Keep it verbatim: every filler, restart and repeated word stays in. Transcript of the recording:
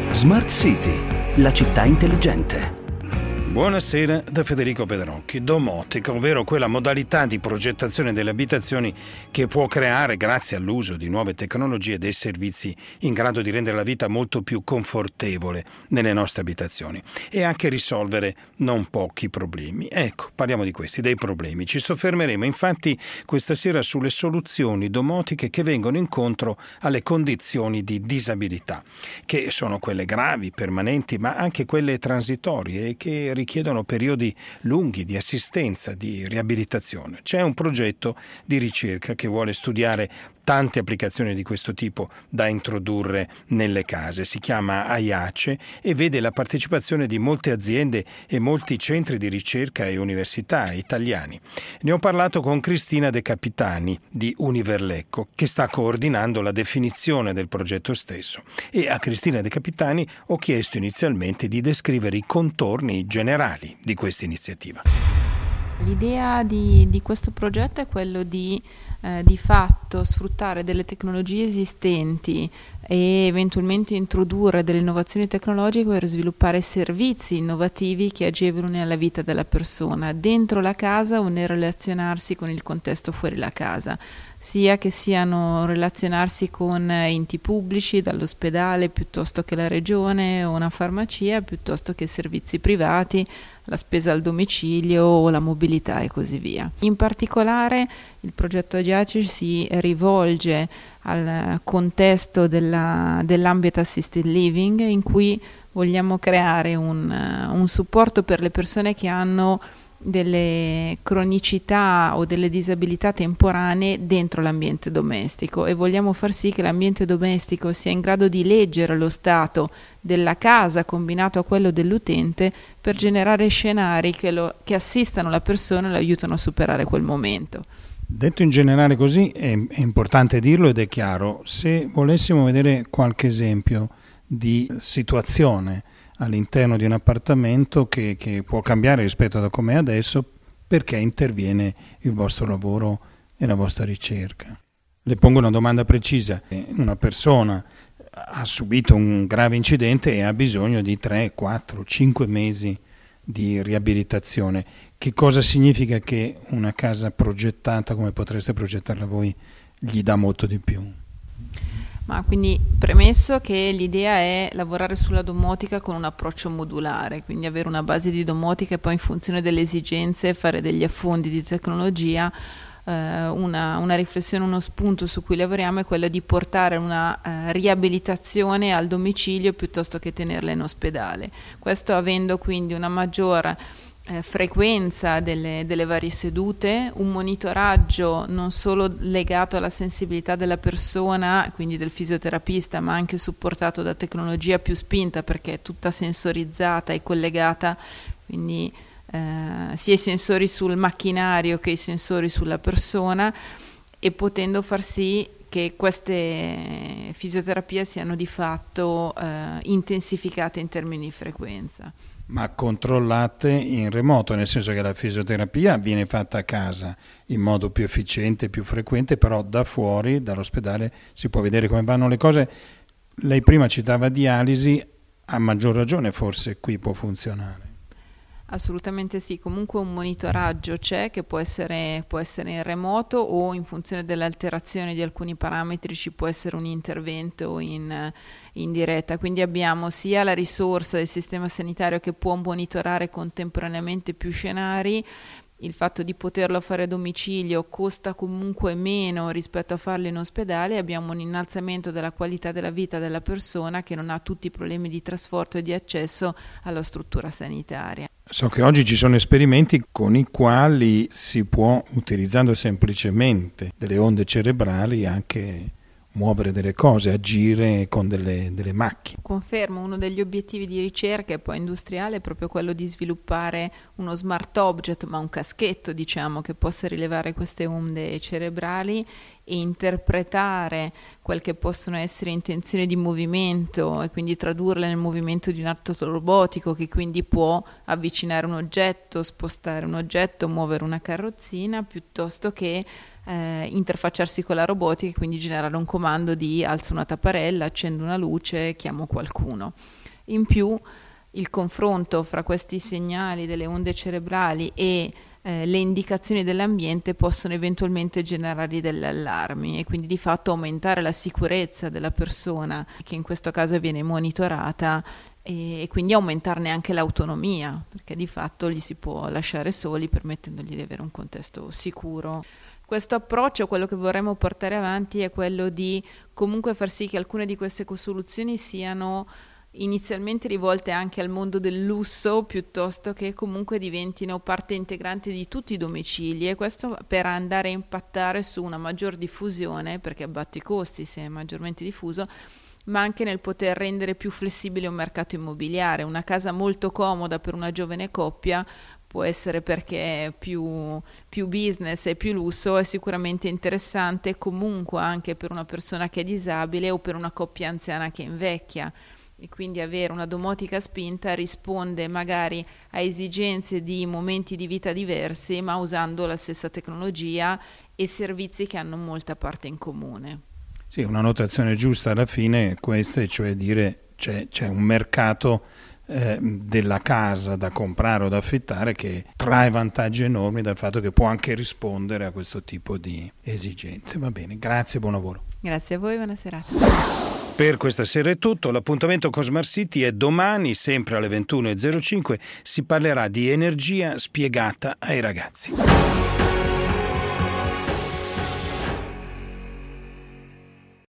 Smart City, la città intelligente. Buonasera da Federico Pedronchi. Domotica, ovvero quella modalità di progettazione delle abitazioni che può creare, grazie all'uso di nuove tecnologie, dei servizi in grado di rendere la vita molto più confortevole nelle nostre abitazioni e anche risolvere non pochi problemi. Ecco, parliamo di questi, dei problemi. Ci soffermeremo infatti questa sera sulle soluzioni domotiche che vengono incontro alle condizioni di disabilità, che sono quelle gravi, permanenti, ma anche quelle transitorie e che richiedono periodi lunghi di assistenza, di riabilitazione. C'è un progetto di ricerca che vuole studiare tante applicazioni di questo tipo da introdurre nelle case. Si chiama AIACE e vede la partecipazione di molte aziende e molti centri di ricerca e università italiani. Ne ho parlato con Cristina De Capitani di Univerlecco, che sta coordinando la definizione del progetto stesso. E a Cristina De Capitani ho chiesto inizialmente di descrivere i contorni generali di questa iniziativa. L'idea di, di questo progetto è quello di eh, di fatto sfruttare delle tecnologie esistenti e eventualmente introdurre delle innovazioni tecnologiche per sviluppare servizi innovativi che agevolino la vita della persona dentro la casa o nel relazionarsi con il contesto fuori la casa, sia che siano relazionarsi con enti pubblici, dall'ospedale piuttosto che la regione o una farmacia, piuttosto che servizi privati, la spesa al domicilio o la mobilità e così via. In particolare il progetto AIACE si rivolge al contesto della, dell'ambient assisted living, in cui vogliamo creare un, un supporto per le persone che hanno delle cronicità o delle disabilità temporanee dentro l'ambiente domestico, e vogliamo far sì che l'ambiente domestico sia in grado di leggere lo stato della casa combinato a quello dell'utente per generare scenari che, lo, che assistano la persona e lo aiutano a superare quel momento. Detto in generale così, è, è importante dirlo ed è chiaro. Se volessimo vedere qualche esempio di situazione all'interno di un appartamento che, che può cambiare rispetto a come è adesso, perché interviene il vostro lavoro e la vostra ricerca. Le pongo una domanda precisa. Una persona ha subito un grave incidente e ha bisogno di tre, quattro, cinque mesi di riabilitazione. Che cosa significa che una casa progettata come potreste progettarla voi gli dà molto di più? Ma quindi premesso che l'idea è lavorare sulla domotica con un approccio modulare, quindi avere una base di domotica e poi in funzione delle esigenze fare degli affondi di tecnologia, eh, una, una riflessione, uno spunto su cui lavoriamo è quello di portare una eh, riabilitazione al domicilio piuttosto che tenerla in ospedale. Questo avendo quindi una maggiore Eh, frequenza delle, delle varie sedute, un monitoraggio non solo legato alla sensibilità della persona, quindi del fisioterapista, ma anche supportato da tecnologia più spinta perché è tutta sensorizzata e collegata, quindi eh, sia i sensori sul macchinario che i sensori sulla persona, e potendo far sì che queste fisioterapie siano di fatto eh, intensificate in termini di frequenza. Ma controllate in remoto, nel senso che la fisioterapia viene fatta a casa in modo più efficiente, più frequente, però da fuori, dall'ospedale, si può vedere come vanno le cose. Lei prima citava dialisi, a maggior ragione forse qui può funzionare. Assolutamente sì, comunque un monitoraggio c'è che può essere, può essere in remoto o in funzione dell'alterazione di alcuni parametri ci può essere un intervento in, in diretta, quindi abbiamo sia la risorsa del sistema sanitario che può monitorare contemporaneamente più scenari. Il fatto di poterlo fare a domicilio costa comunque meno rispetto a farlo in ospedale. Abbiamo un innalzamento della qualità della vita della persona che non ha tutti i problemi di trasporto e di accesso alla struttura sanitaria. So che oggi ci sono esperimenti con i quali si può, utilizzando semplicemente delle onde cerebrali, anche muovere delle cose, agire con delle, delle macchine. Confermo, uno degli obiettivi di ricerca e poi industriale è proprio quello di sviluppare uno smart object, ma un caschetto diciamo che possa rilevare queste onde cerebrali e interpretare quelle che possono essere intenzioni di movimento e quindi tradurle nel movimento di un atto robotico che quindi può avvicinare un oggetto, spostare un oggetto, muovere una carrozzina, piuttosto che eh, interfacciarsi con la robotica e quindi generare un comando di alzo una tapparella, accendo una luce, chiamo qualcuno. In più il confronto fra questi segnali delle onde cerebrali e eh, le indicazioni dell'ambiente possono eventualmente generare degli allarmi e quindi di fatto aumentare la sicurezza della persona che in questo caso viene monitorata e, e quindi aumentarne anche l'autonomia, perché di fatto gli si può lasciare soli permettendogli di avere un contesto sicuro. Questo approccio, quello che vorremmo portare avanti, è quello di comunque far sì che alcune di queste soluzioni siano inizialmente rivolte anche al mondo del lusso, piuttosto che comunque diventino parte integrante di tutti i domicili, e questo per andare a impattare su una maggior diffusione, perché abbatte i costi se è maggiormente diffuso, ma anche nel poter rendere più flessibile un mercato immobiliare. Una casa molto comoda per una giovane coppia può essere, perché è più, più business e più lusso, è sicuramente interessante comunque anche per una persona che è disabile o per una coppia anziana che invecchia. E quindi avere una domotica spinta risponde magari a esigenze di momenti di vita diversi, ma usando la stessa tecnologia e servizi che hanno molta parte in comune. Sì, una notazione giusta alla fine è questa, cioè dire c'è, c'è un mercato eh, della casa da comprare o da affittare che trae vantaggi enormi dal fatto che può anche rispondere a questo tipo di esigenze. Va bene, grazie, buon lavoro. Grazie a voi, buona serata. Per questa sera è tutto, l'appuntamento con Smart City è domani, sempre alle ventuno e zero cinque, si parlerà di energia spiegata ai ragazzi.